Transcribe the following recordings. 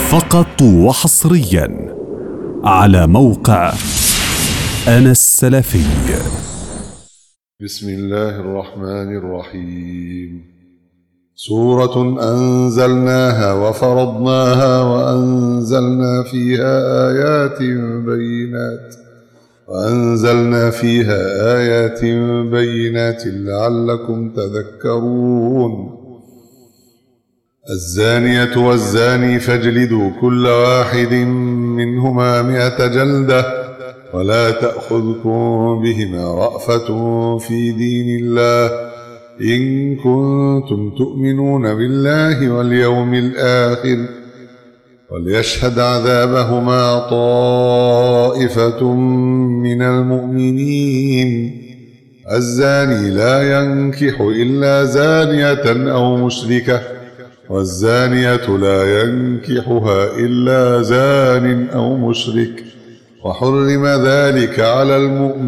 فقط وحصريا على موقع أنا السلفي. بسم الله الرحمن الرحيم. سورة أنزلناها وفرضناها وأنزلنا فيها آيات بينات لعلكم تذكرون. الزانية والزاني فاجلدوا كل واحد منهما 100 جلدة ولا تأخذكم بهما رأفة في دين الله إن كنتم تؤمنون بالله واليوم الآخر وليشهد عذابهما طائفة من المؤمنين. الزاني لا ينكح إلا زانية أو مشركة والزانية لا ينكحها إلا زان أو مشرك وحرم ذلك على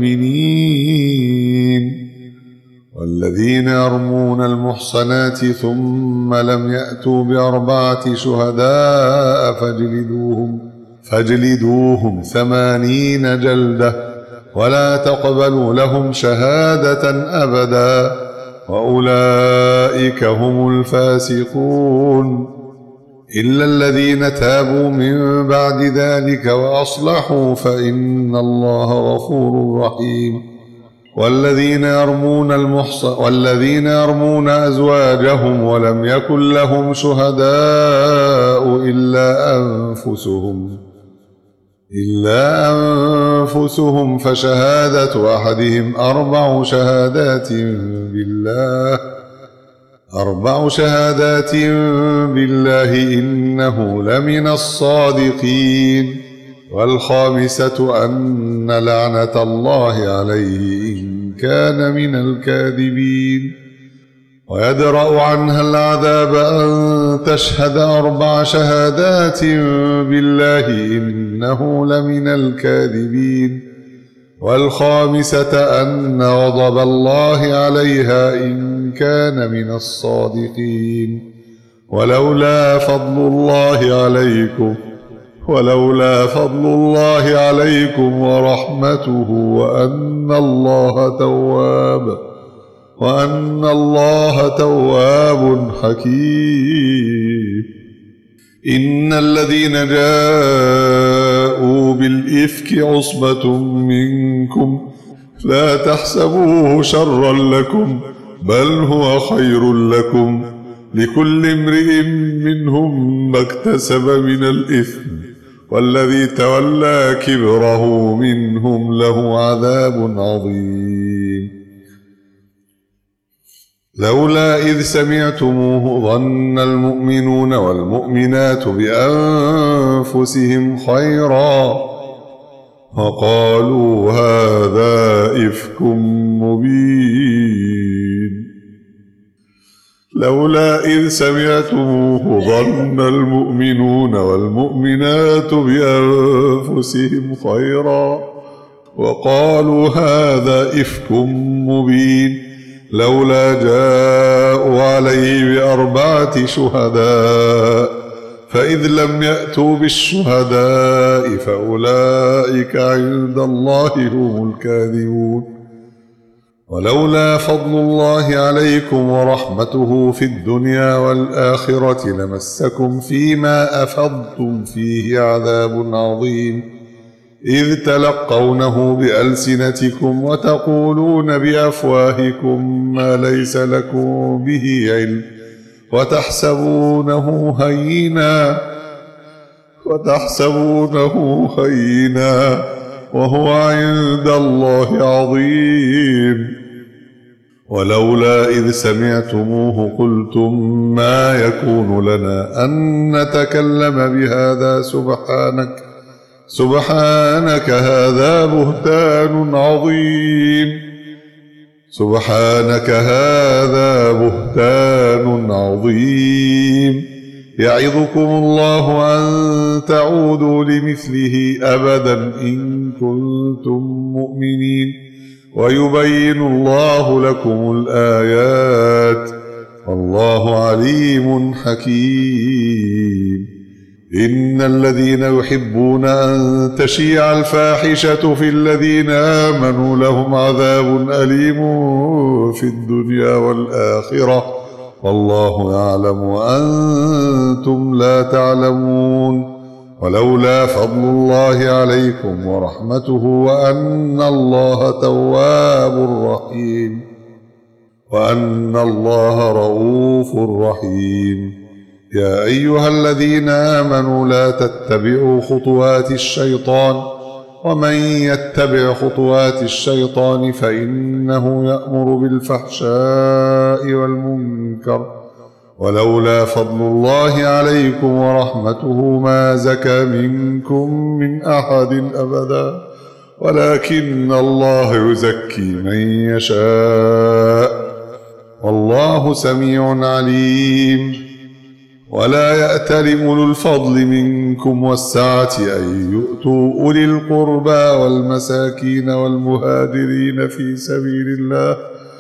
المؤمنين. والذين يرمون المحصنات ثم لم يأتوا ب4 شهداء فاجلدوهم 80 جلدة ولا تقبلوا لهم شهادة أبدا وأولئك هم الفاسقون. إلا الذين تابوا من بعد ذلك وأصلحوا فإن الله غفور رحيم. والذين يرمون أزواجهم ولم يكن لهم شهداء إلا أنفسهم فشهادة أحدهم 4 شهادات بالله إنه لمن الصادقين. والخامسة أن لعنة الله عليه إن كان من الكاذبين. ويدرأ عنها العذاب أن تشهد 4 شهادات بالله إنه لمن الكاذبين. والخامسة أن غضب الله عليها إن كان من الصادقين. ولولا فضل الله عليكم ورحمته وأن الله تواب حكيم. إن الذين جاءوا بالإفك عصبة منكم لا تحسبوه شرا لكم بل هو خير لكم لكل امرئ منهم ما اكتسب من الإثم والذي تولى كبره منهم له عذاب عظيم. لولا إذ سمعتموه ظن المؤمنون والمؤمنات بأنفسهم خيرا وقالوا هذا إفك مبين. لولا إذ سمعتموه ظن المؤمنون والمؤمنات بأنفسهم خيرا وقالوا هذا إفك مبين. لولا جاءوا عليه ب4 شهداء فإذ لم يأتوا بالشهداء فأولئك عند الله هم الكاذبون. ولولا فضل الله عليكم ورحمته في الدنيا والآخرة لمسكم فيما أفضتم فيه عذاب عظيم إذ تلقونه بألسنتكم وتقولون بأفواهكم ما ليس لكم به علم وتحسبونه هينا وهو عند الله عظيم. ولولا إذ سمعتموه قلتم ما يكون لنا أن نتكلم بهذا سبحانك هذا بهتان عظيم. يعظكم الله أن تعودوا لمثله أبدا إن كنتم مؤمنين ويبين الله لكم الآيات والله عليم حكيم. إن الذين يحبون أن تشيع الفاحشة في الذين آمنوا لهم عذاب أليم في الدنيا والآخرة والله يعلم وأنتم لا تعلمون. ولولا فضل الله عليكم ورحمته وأن الله تواب رحيم وأن الله رؤوف رحيم. يا أيها الذين آمنوا لا تتبعوا خطوات الشيطان ومن يتبع خطوات الشيطان فإنه يأمر بالفحشاء والمنكر ولولا فضل الله عليكم ورحمته ما زكى منكم من أحد أبدا ولكن الله يزكي من يشاء والله سميع عليم. ولا يأتل أولو الفضل منكم والسعة أن يؤتوا أولي القربى والمساكين والمهاجرين في سبيل الله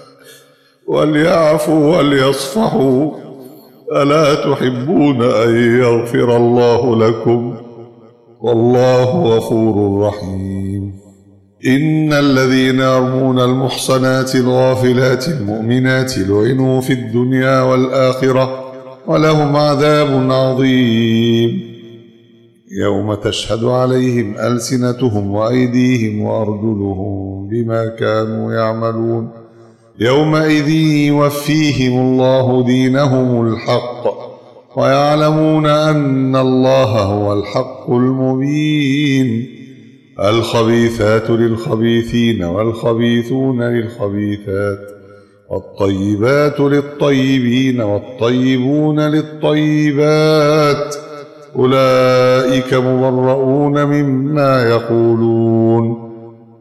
وليعفوا وليصفحوا ألا تحبون أن يغفر الله لكم والله غفور رحيم. إن الذين يرمون المحصنات الغافلات المؤمنات لعنوا في الدنيا والآخرة ولهم عذاب عظيم. يوم تشهد عليهم ألسنتهم وأيديهم وأرجلهم بما كانوا يعملون يومئذ يوفيهم الله دينهم الحق ويعلمون أن الله هو الحق المبين. الخبيثات للخبيثين والخبيثون للخبيثات والطيبات للطيبين والطيبون للطيبات أولئك مبرؤون مما يقولون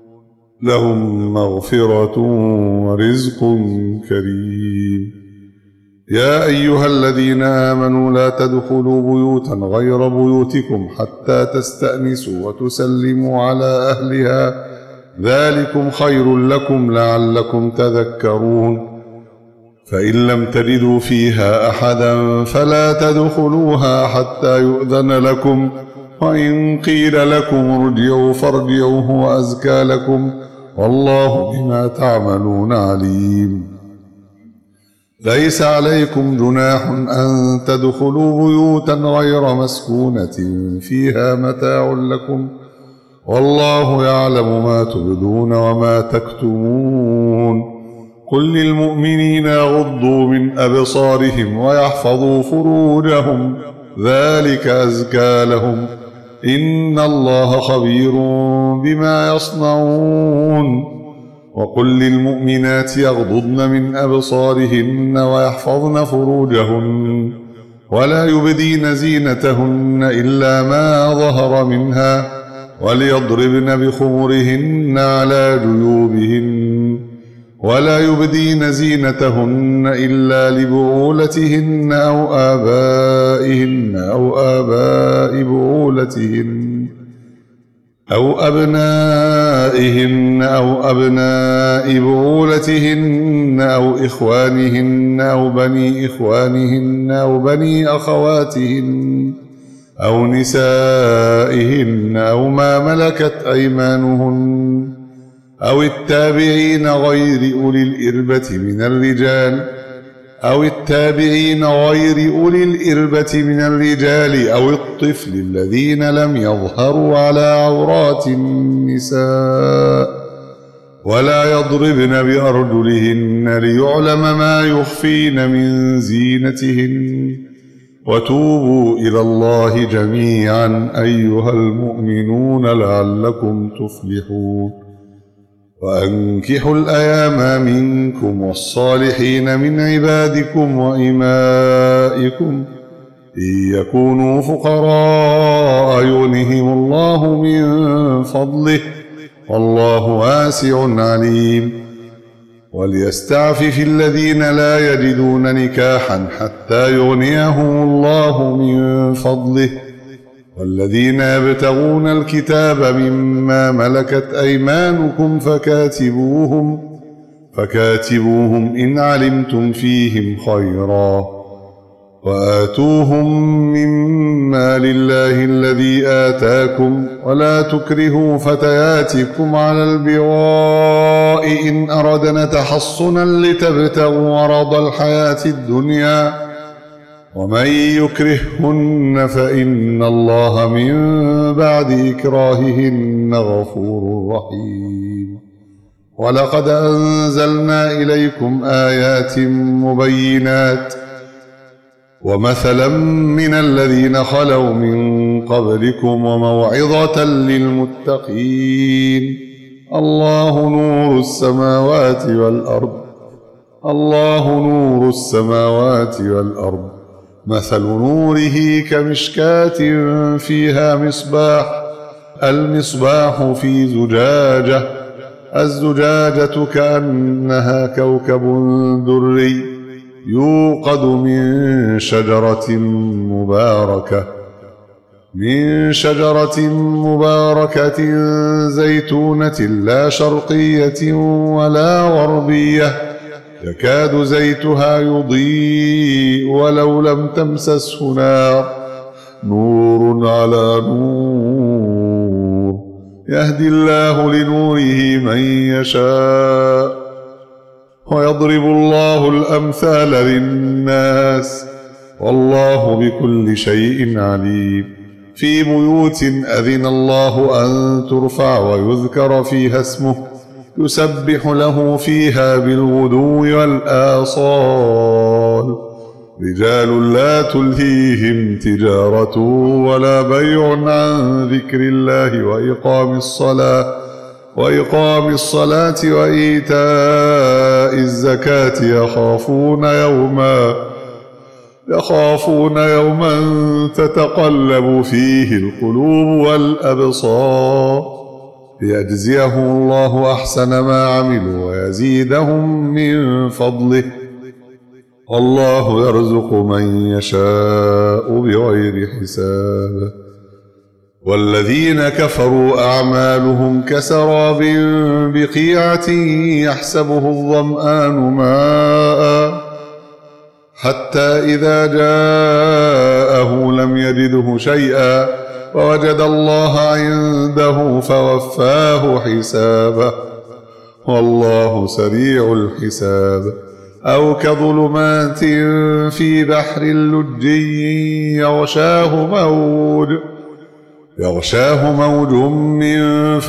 لهم مغفرة ورزق كريم. يا أيها الذين آمنوا لا تدخلوا بيوتا غير بيوتكم حتى تستأنسوا وتسلموا على أهلها ذلكم خير لكم لعلكم تذكرون. فإن لم تجدوا فيها أحدا فلا تدخلوها حتى يؤذن لكم وإن قيل لكم ارجعوا فارجعوا هو أزكى لكم والله بما تعملون عليم. ليس عليكم جناح أن تدخلوا بيوتا غير مسكونة فيها متاع لكم والله يعلم ما تبدون وما تكتمون. قل للمؤمنين يغضوا من أبصارهم ويحفظوا فروجهم ذلك أزكى لهم إن الله خبير بما يصنعون. وقل للمؤمنات يغضضن من أبصارهن ويحفظن فروجهن ولا يبدين زينتهن إلا ما ظهر منها وليضربن بخمرهن على جيوبهن ولا يبدين زينتهن إلا لبعولتهن أو آبائهن أو آباء بعولتهن أو أبنائهن أو أبناء بعولتهن أو إخوانهن أو بني إخوانهن أو بني أخواتهن أو نسائهن أو ما ملكت أيمانهن أو التابعين غير أولي الإربة من الرجال أو الطفل الذين لم يظهروا على عورات النساء ولا يضربن بأرجلهن ليعلم ما يخفين من زينتهن وتوبوا إلى الله جميعا أيها المؤمنون لعلكم تفلحون. وأنكحوا الأيام منكم والصالحين من عبادكم وإمائكم إن يكونوا فقراء يغنهم الله من فضله والله واسع عليم. وليستعفف الذين لا يجدون نكاحا حتى يغنيهم الله من فضله والذين يبتغون الكتاب مما ملكت أيمانكم فكاتبوهم إن علمتم فيهم خيرا وآتوهم مما ما لله الذي آتاكم ولا تكرهوا فتياتكم على البغاء إن أردنا تحصنا لتبتغوا عرض الحياة الدنيا ومن يكرههن فإن الله من بعد إكراههن غفور رحيم. ولقد أنزلنا إليكم آيات مبينات ومثلا من الذين خلوا من قبلكم وموعظة للمتقين. الله نور السماوات والأرض مثل نوره كمشكاة فيها مصباح المصباح في زجاجة الزجاجة كأنها كوكب دري يوقد من شجرة مباركة زيتونة لا شرقية ولا غربية يكاد زيتها يضيء ولو لم تمسسه نار نور على نور يهدي الله لنوره من يشاء ويضرب الله الأمثال للناس والله بكل شيء عليم. في بيوت أذن الله أن ترفع ويذكر فيها اسمه يسبح له فيها بالغدو والآصال رجال لا تلهيهم تجارة ولا بيع عن ذكر الله وإقام الصلاة وإيتاء الزكاة يخافون يوما تتقلب فيه القلوب والأبصار ليجزيهم الله أحسن ما عملوا ويزيدهم من فضله والله يرزق من يشاء بغير حساب. والذين كفروا أعمالهم كسراب بقيعة يحسبه الظمآن ماء حتى إذا جاءه لم يجده شيئا ووجد الله عنده فوفاه حسابه والله سريع الحساب. أو كظلمات في بحر لجي يغشاه موج من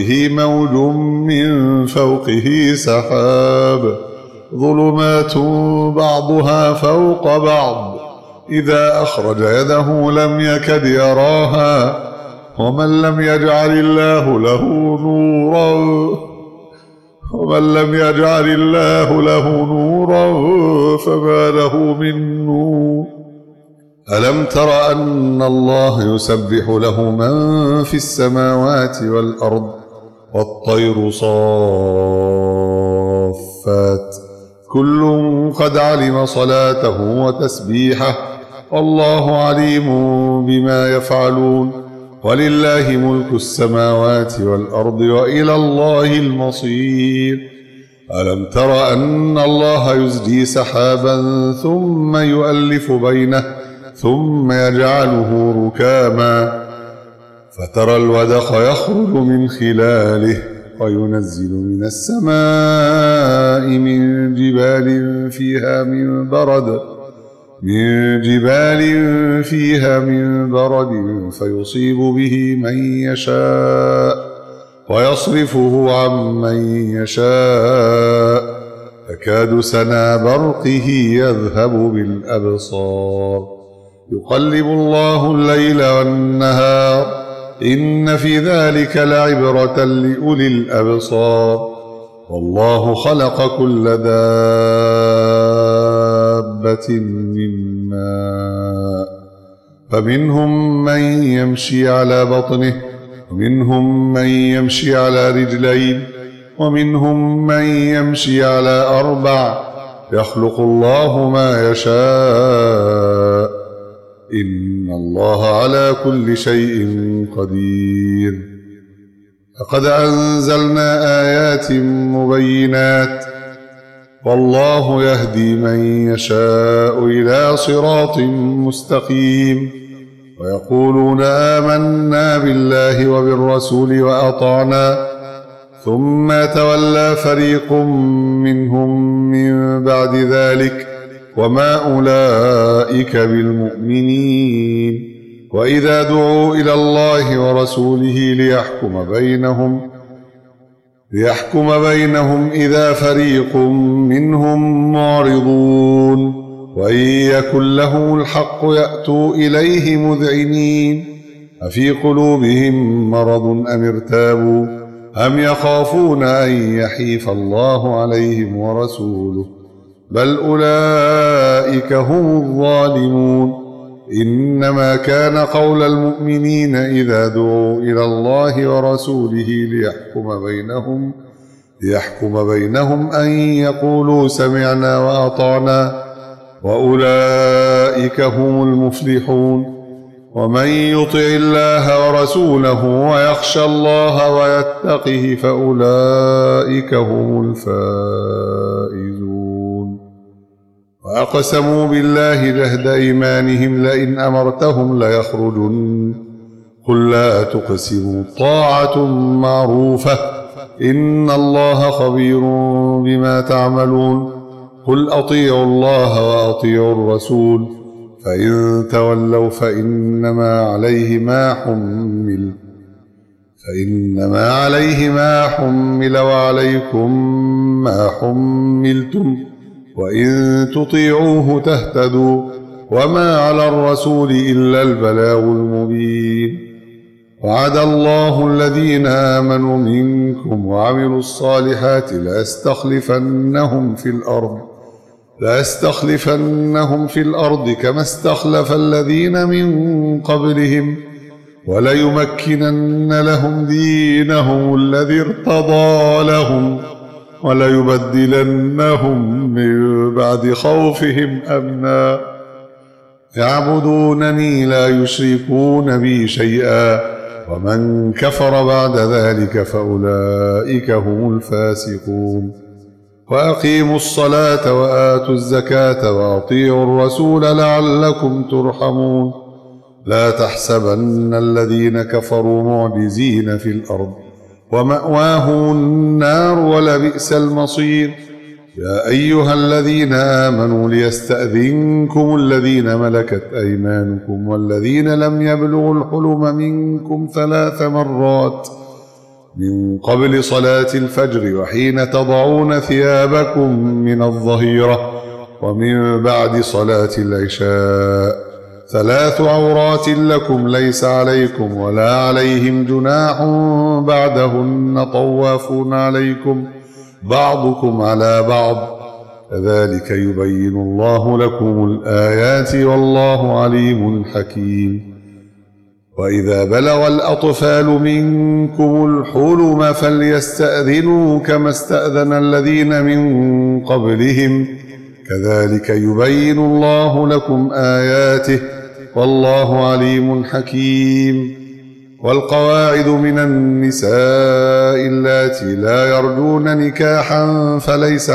فوقه سحاب ظلمات بعضها فوق بعض إذا أخرج يده لم يكد يراها ومن لم يجعل الله له نورا فما له من نور. ألم تر أن الله يسبح له من في السماوات والأرض والطير صافات كل قد علم صلاته وتسبيحه والله عليم بما يفعلون. ولله ملك السماوات والأرض وإلى الله المصير. ألم تر أن الله يزجي سحابا ثم يؤلف بينه ثم يجعله ركاما فترى الودق يخرج من خلاله وينزل من السماء من جبال فيها من برد فيصيب به من يشاء ويصرفه عن من يشاء يكاد سنا برقه يذهب بالأبصار يقلب الله الليل والنهار إن في ذلك لعبرة لأولي الأبصار. والله خلق كل دابة من ماء فمنهم من يمشي على بطنه ومنهم من يمشي على رجلين ومنهم من يمشي على أربع يخلق الله ما يشاء إن الله على كل شيء قدير. لقد أنزلنا آيات مبينات والله يهدي من يشاء إلى صراط مستقيم. ويقولون آمنا بالله وبالرسول وأطعنا ثم تولى فريق منهم من بعد ذلك وما أولئك بالمؤمنين. وإذا دعوا إلى الله ورسوله ليحكم بينهم إذا فريق منهم معرضون وإن يكن لهم الحق يأتوا إليه مذعنين أفي قلوبهم مرض أم ارتابوا أم يخافون أن يحيف الله عليهم ورسوله بل أولئك هم الظالمون. إنما كان قول المؤمنين إذا دعوا إلى الله ورسوله ليحكم بينهم أن يقولوا سمعنا وأطعنا وأولئك هم المفلحون. ومن يطع الله ورسوله ويخشى الله ويتقه فأولئك هم الفائزون. وأقسموا بالله جهد إيمانهم لئن أمرتهم ليخرجن قل لا تقسموا طاعة معروفة إن الله خبير بما تعملون. قل أطيعوا الله وأطيعوا الرسول فإن تولوا فإنما عليه ما حمل وعليكم ما حملتم وإن تطيعوه تهتدوا وما على الرسول إلا البلاغ المبين. وعد الله الذين آمنوا منكم وعملوا الصالحات لأستخلفنهم في الأرض كما استخلف الذين من قبلهم وليمكنن لهم دينهم الذي ارتضى لهم وليبدلنهم من بعد خوفهم أمنا يعبدونني لا يشركون بي شيئا ومن كفر بعد ذلك فأولئك هم الفاسقون. وأقيموا الصلاة وآتوا الزكاة وأطيعوا الرسول لعلكم ترحمون. لا تحسبن الذين كفروا معجزين في الأرض ومأواهم النار ولبئس المصير. يا أيها الذين آمنوا ليستأذنكم الذين ملكت أيمانكم والذين لم يبلغوا الحلم منكم 3 مرات من قبل صلاة الفجر وحين تضعون ثيابكم من الظهيرة ومن بعد صلاة العشاء 3 عورات لكم ليس عليكم ولا عليهم جناح بعدهن طوافون عليكم بعضكم على بعض كذلك يبين الله لكم الآيات والله عليم حكيم. وإذا بلغ الأطفال منكم الحلم فليستأذنوا كما استأذن الذين من قبلهم كذلك يبين الله لكم آياته والله عليم حكيم. والقواعد من النساء اللاتي لا يرجون نكاحا فليس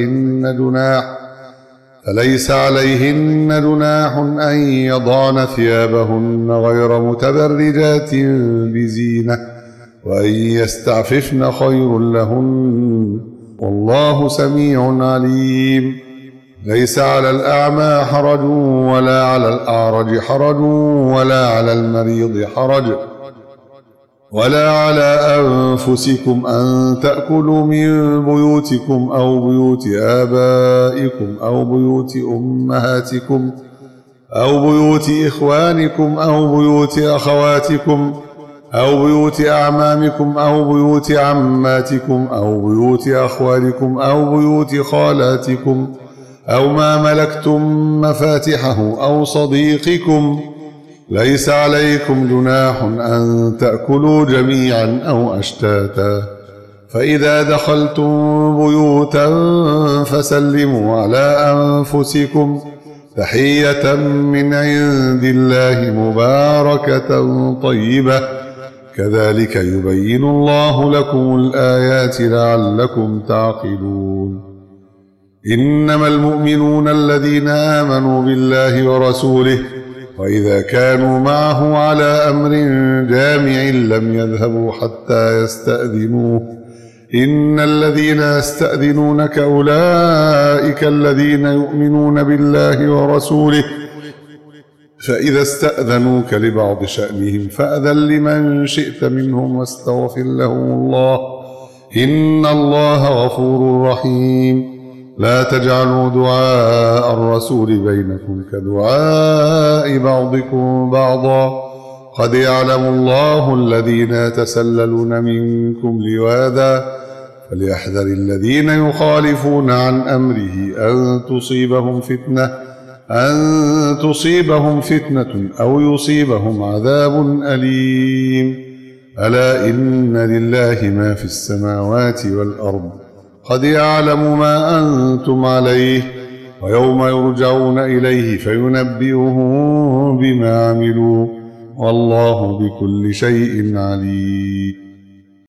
عليهن جناح أن يضعن ثيابهن غير متبرجات بزينة وأن يستعففن خير لهن والله سميع عليم. ليس على الأعمى حرج ولا على الأعرج حرج ولا على المريض حرج ولا على أنفسكم أن تأكلوا من بيوتكم أو بيوت آبائكم أو بيوت أمهاتكم أو بيوت إخوانكم أو بيوت أخواتكم أو بيوت أعمامكم أو بيوت عماتكم أو بيوت أخوالكم أو بيوت خالاتكم أو ما ملكتم مفاتحه أو صديقكم. ليس عليكم جناح أن تأكلوا جميعا أو أشتاتا. فإذا دخلتم بيوتا فسلموا على أنفسكم تحية من عند الله مباركة طيبة كذلك يبين الله لكم الآيات لعلكم تعقلون. إنما المؤمنون الذين آمنوا بالله ورسوله وإذا كانوا معه على أمر جامع لم يذهبوا حتى يستأذنوه إن الذين يستأذنونك أولئك الذين يؤمنون بالله ورسوله فإذا استأذنوك لبعض شأنهم فأذن لمن شئت منهم واستغفر لهم الله إن الله غفور رحيم لا تجعلوا دعاء الرسول بينكم كدعاء بعضكم بعضا قد يعلم الله الذين يتسللون منكم لواذا فليحذر الذين يخالفون عن أمره أن تصيبهم فتنة أو يصيبهم عذاب أليم ألا إن لله ما في السماوات والأرض قد يعلم ما أنتم عليه ويوم يرجعون إليه فينبئهم بما عملوا والله بكل شيء عليم